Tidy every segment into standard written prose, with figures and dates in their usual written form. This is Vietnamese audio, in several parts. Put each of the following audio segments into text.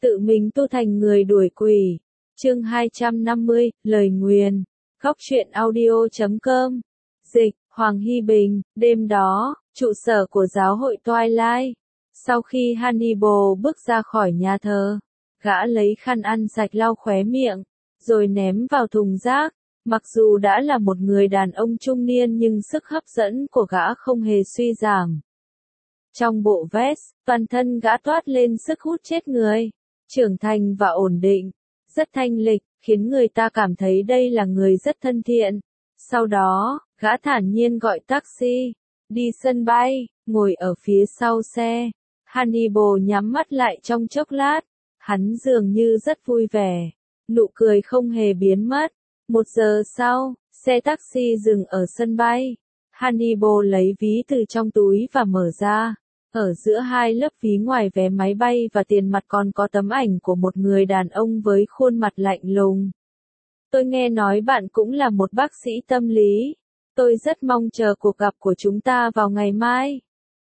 tự mình tu thành người đuổi quỷ. Chương 250, lời nguyền. Góc truyện audio.com. Dịch, Hoàng Hy Bình. Đêm đó, trụ sở của giáo hội Twilight. Sau khi Hannibal bước ra khỏi nhà thờ, gã lấy khăn ăn sạch lau khóe miệng, rồi ném vào thùng rác. Mặc dù đã là một người đàn ông trung niên nhưng sức hấp dẫn của gã không hề suy giảm. Trong bộ vest, toàn thân gã toát lên sức hút chết người, trưởng thành và ổn định, rất thanh lịch, khiến người ta cảm thấy đây là người rất thân thiện. Sau đó, gã thản nhiên gọi taxi, đi sân bay, ngồi ở phía sau xe. Hannibal nhắm mắt lại trong chốc lát, hắn dường như rất vui vẻ, nụ cười không hề biến mất. 1 giờ sau, xe taxi dừng ở sân bay. Hannibal lấy ví từ trong túi và mở ra. Ở giữa hai lớp ví ngoài vé máy bay và tiền mặt còn có tấm ảnh của một người đàn ông với khuôn mặt lạnh lùng. Tôi nghe nói bạn cũng là một bác sĩ tâm lý. Tôi rất mong chờ cuộc gặp của chúng ta vào ngày mai.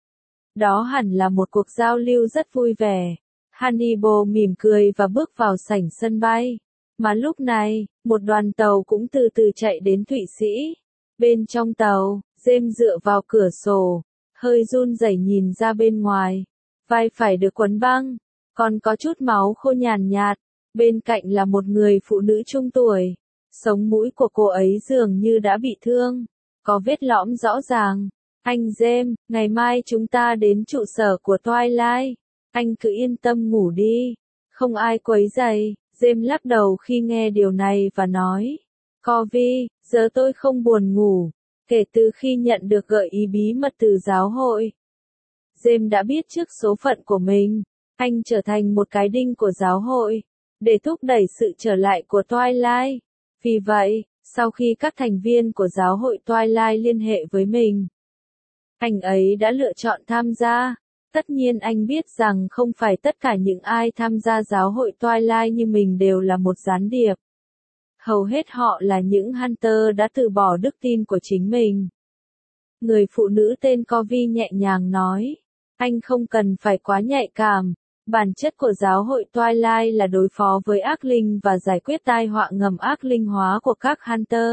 Đó hẳn là một cuộc giao lưu rất vui vẻ. Hannibal mỉm cười và bước vào sảnh sân bay. Mà lúc này, một đoàn tàu cũng từ từ chạy đến Thụy Sĩ. Bên trong tàu, James dựa vào cửa sổ, hơi run rẩy nhìn ra bên ngoài. Vai phải được quấn băng, còn có chút máu khô nhàn nhạt. Bên cạnh là một người phụ nữ trung tuổi. Sống mũi của cô ấy dường như đã bị thương, có vết lõm rõ ràng. Anh James, ngày mai chúng ta đến trụ sở của Twilight. Anh cứ yên tâm ngủ đi, không ai quấy rầy. James lắc đầu khi nghe điều này và nói, Corby, giờ tôi không buồn ngủ, kể từ khi nhận được gợi ý bí mật từ giáo hội. James đã biết trước số phận của mình, anh trở thành một cái đinh của giáo hội, để thúc đẩy sự trở lại của Twilight. Vì vậy, sau khi các thành viên của giáo hội Twilight liên hệ với mình, anh ấy đã lựa chọn tham gia. Tất nhiên anh biết rằng không phải tất cả những ai tham gia giáo hội Twilight như mình đều là một gián điệp. Hầu hết họ là những Hunter đã từ bỏ đức tin của chính mình. Người phụ nữ tên Corby nhẹ nhàng nói, anh không cần phải quá nhạy cảm. Bản chất của giáo hội Twilight là đối phó với ác linh và giải quyết tai họa ngầm ác linh hóa của các Hunter.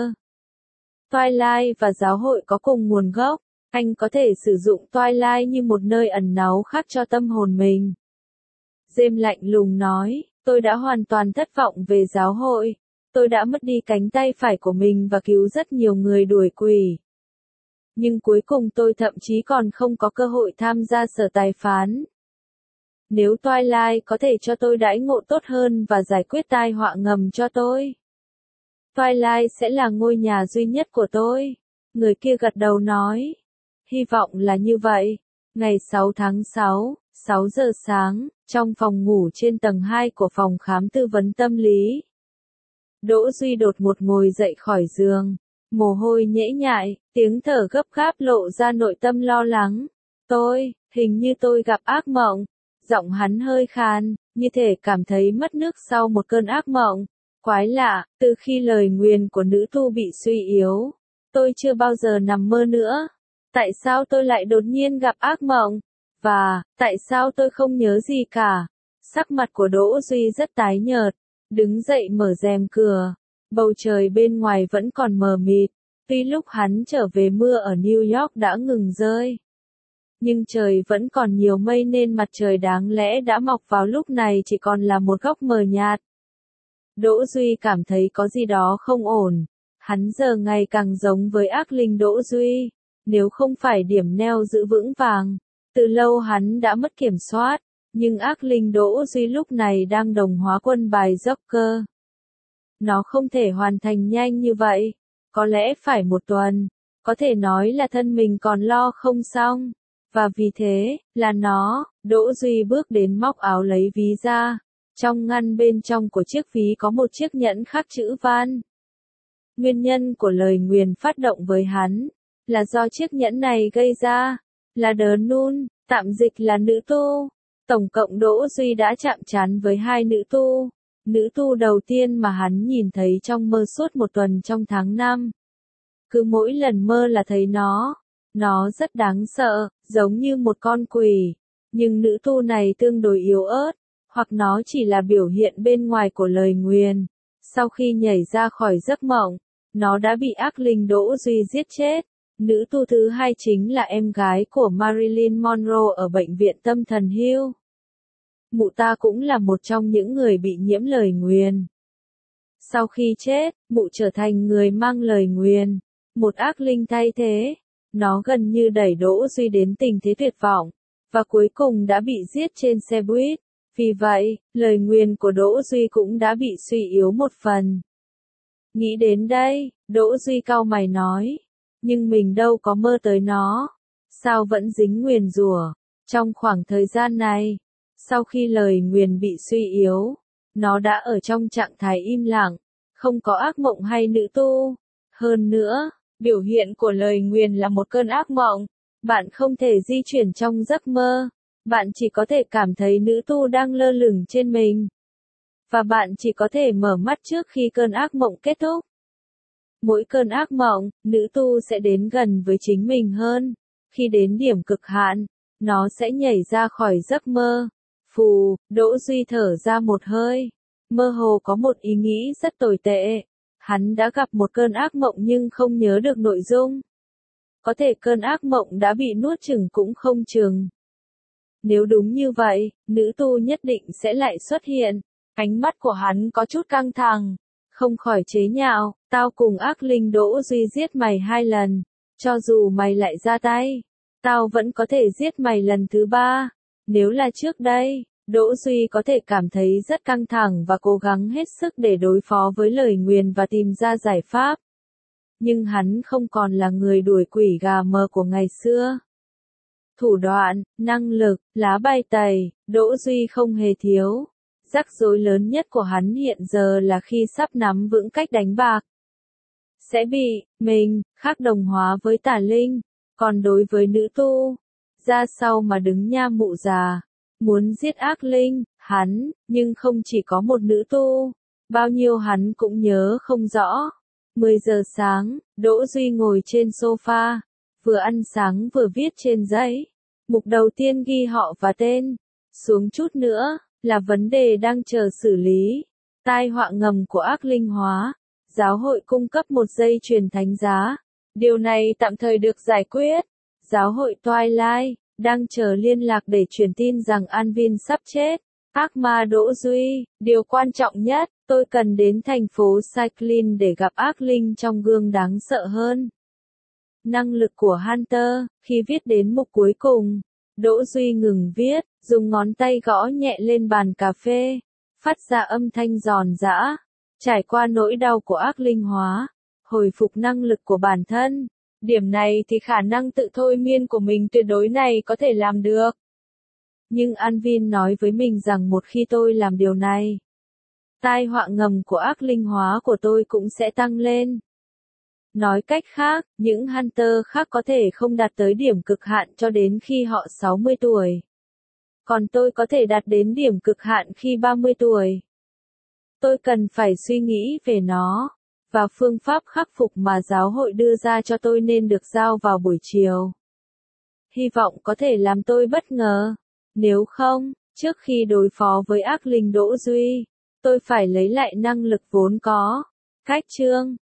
Twilight và giáo hội có cùng nguồn gốc. Anh có thể sử dụng Twilight như một nơi ẩn náu khác cho tâm hồn mình. James lạnh lùng nói, tôi đã hoàn toàn thất vọng về giáo hội. Tôi đã mất đi cánh tay phải của mình và cứu rất nhiều người đuổi quỷ. Nhưng cuối cùng tôi thậm chí còn không có cơ hội tham gia sở tài phán. Nếu Twilight có thể cho tôi đãi ngộ tốt hơn và giải quyết tai họa ngầm cho tôi, Twilight sẽ là ngôi nhà duy nhất của tôi. Người kia gật đầu nói. Hy vọng là như vậy. Ngày 6 tháng 6, 6 giờ sáng, trong phòng ngủ trên tầng 2 của phòng khám tư vấn tâm lý. Đỗ Duy đột ngột ngồi dậy khỏi giường, mồ hôi nhễ nhại, tiếng thở gấp gáp lộ ra nội tâm lo lắng. Hình như tôi gặp ác mộng. Giọng hắn hơi khàn, như thể cảm thấy mất nước sau một cơn ác mộng. Quái lạ, từ khi lời nguyền của nữ tu bị suy yếu, tôi chưa bao giờ nằm mơ nữa. Tại sao tôi lại đột nhiên gặp ác mộng? Và, tại sao tôi không nhớ gì cả? Sắc mặt của Đỗ Duy rất tái nhợt, đứng dậy mở rèm cửa. Bầu trời bên ngoài vẫn còn mờ mịt, tuy lúc hắn trở về mưa ở New York đã ngừng rơi. Nhưng trời vẫn còn nhiều mây nên mặt trời đáng lẽ đã mọc vào lúc này chỉ còn là một góc mờ nhạt. Đỗ Duy cảm thấy có gì đó không ổn. Hắn giờ ngày càng giống với ác linh Đỗ Duy. Nếu không phải điểm neo giữ vững vàng, từ lâu hắn đã mất kiểm soát, nhưng ác linh Đỗ Duy lúc này đang đồng hóa quân bài Joker. Nó không thể hoàn thành nhanh như vậy, có lẽ phải 1 tuần, có thể nói là thân mình còn lo không xong, và vì thế, là nó, Đỗ Duy bước đến móc áo lấy ví ra, trong ngăn bên trong của chiếc ví có một chiếc nhẫn khắc chữ Van. Nguyên nhân của lời nguyền phát động với hắn là do chiếc nhẫn này gây ra, là The Nun, tạm dịch là nữ tu. Tổng cộng Đỗ Duy đã chạm trán với 2 nữ tu. Nữ tu đầu tiên mà hắn nhìn thấy trong mơ suốt 1 tuần trong tháng 5. Cứ mỗi lần mơ là thấy nó rất đáng sợ, giống như một con quỷ. Nhưng nữ tu này tương đối yếu ớt, hoặc nó chỉ là biểu hiện bên ngoài của lời nguyền. Sau khi nhảy ra khỏi giấc mộng, nó đã bị ác linh Đỗ Duy giết chết. Nữ tu thứ hai chính là em gái của Marilyn Monroe ở bệnh viện tâm thần Hill. Mụ ta cũng là một trong những người bị nhiễm lời nguyền. Sau khi chết, mụ trở thành người mang lời nguyền, một ác linh thay thế. Nó gần như đẩy Đỗ Duy đến tình thế tuyệt vọng, và cuối cùng đã bị giết trên xe buýt. Vì vậy, lời nguyền của Đỗ Duy cũng đã bị suy yếu một phần. Nghĩ đến đây, Đỗ Duy cau mày nói, nhưng mình đâu có mơ tới nó, sao vẫn dính nguyền rủa. Trong khoảng thời gian này, sau khi lời nguyền bị suy yếu, nó đã ở trong trạng thái im lặng, không có ác mộng hay nữ tu. Hơn nữa, biểu hiện của lời nguyền là một cơn ác mộng, bạn không thể di chuyển trong giấc mơ, bạn chỉ có thể cảm thấy nữ tu đang lơ lửng trên mình. Và bạn chỉ có thể mở mắt trước khi cơn ác mộng kết thúc. Mỗi cơn ác mộng, nữ tu sẽ đến gần với chính mình hơn. Khi đến điểm cực hạn, nó sẽ nhảy ra khỏi giấc mơ. Phù, Đỗ Duy thở ra một hơi. Mơ hồ có một ý nghĩ rất tồi tệ. Hắn đã gặp một cơn ác mộng nhưng không nhớ được nội dung. Có thể cơn ác mộng đã bị nuốt chửng cũng không chừng. Nếu đúng như vậy, nữ tu nhất định sẽ lại xuất hiện. Ánh mắt của hắn có chút căng thẳng. Không khỏi chế nhạo, tao cùng ác linh Đỗ Duy giết mày 2 lần. Cho dù mày lại ra tay, tao vẫn có thể giết mày lần thứ 3. Nếu là trước đây, Đỗ Duy có thể cảm thấy rất căng thẳng và cố gắng hết sức để đối phó với lời nguyền và tìm ra giải pháp. Nhưng hắn không còn là người đuổi quỷ gà mờ của ngày xưa. Thủ đoạn, năng lực, lá bài tẩy, Đỗ Duy không hề thiếu. Rắc rối lớn nhất của hắn hiện giờ là khi sắp nắm vững cách đánh bạc. Sẽ bị, mình, khác đồng hóa với tà linh. Còn đối với nữ tu, ra sau mà đứng nha mụ già. Muốn giết ác linh, hắn, nhưng không chỉ có một nữ tu. Bao nhiêu hắn cũng nhớ không rõ. 10 giờ sáng, Đỗ Duy ngồi trên sofa. Vừa ăn sáng vừa viết trên giấy. Mục đầu tiên ghi họ và tên. Xuống chút nữa, là vấn đề đang chờ xử lý. Tai họa ngầm của ác linh hóa. Giáo hội cung cấp một dây chuyền thánh giá. Điều này tạm thời được giải quyết. Giáo hội Twilight đang chờ liên lạc để truyền tin rằng Anvin sắp chết. Ác ma Đỗ Duy, điều quan trọng nhất, tôi cần đến thành phố Cyclin để gặp ác linh trong gương đáng sợ hơn. Năng lực của Hunter, khi viết đến mục cuối cùng, Đỗ Duy ngừng viết, dùng ngón tay gõ nhẹ lên bàn cà phê, phát ra âm thanh giòn giã, trải qua nỗi đau của ác linh hóa, hồi phục năng lực của bản thân. Điểm này thì khả năng tự thôi miên của mình tuyệt đối này có thể làm được. Nhưng Anvin nói với mình rằng một khi tôi làm điều này, tai họa ngầm của ác linh hóa của tôi cũng sẽ tăng lên. Nói cách khác, những Hunter khác có thể không đạt tới điểm cực hạn cho đến khi họ 60 tuổi. Còn tôi có thể đạt đến điểm cực hạn khi 30 tuổi. Tôi cần phải suy nghĩ về nó, và phương pháp khắc phục mà giáo hội đưa ra cho tôi nên được giao vào buổi chiều. Hy vọng có thể làm tôi bất ngờ. Nếu không, trước khi đối phó với ác linh Đỗ Duy, tôi phải lấy lại năng lực vốn có. Cách chương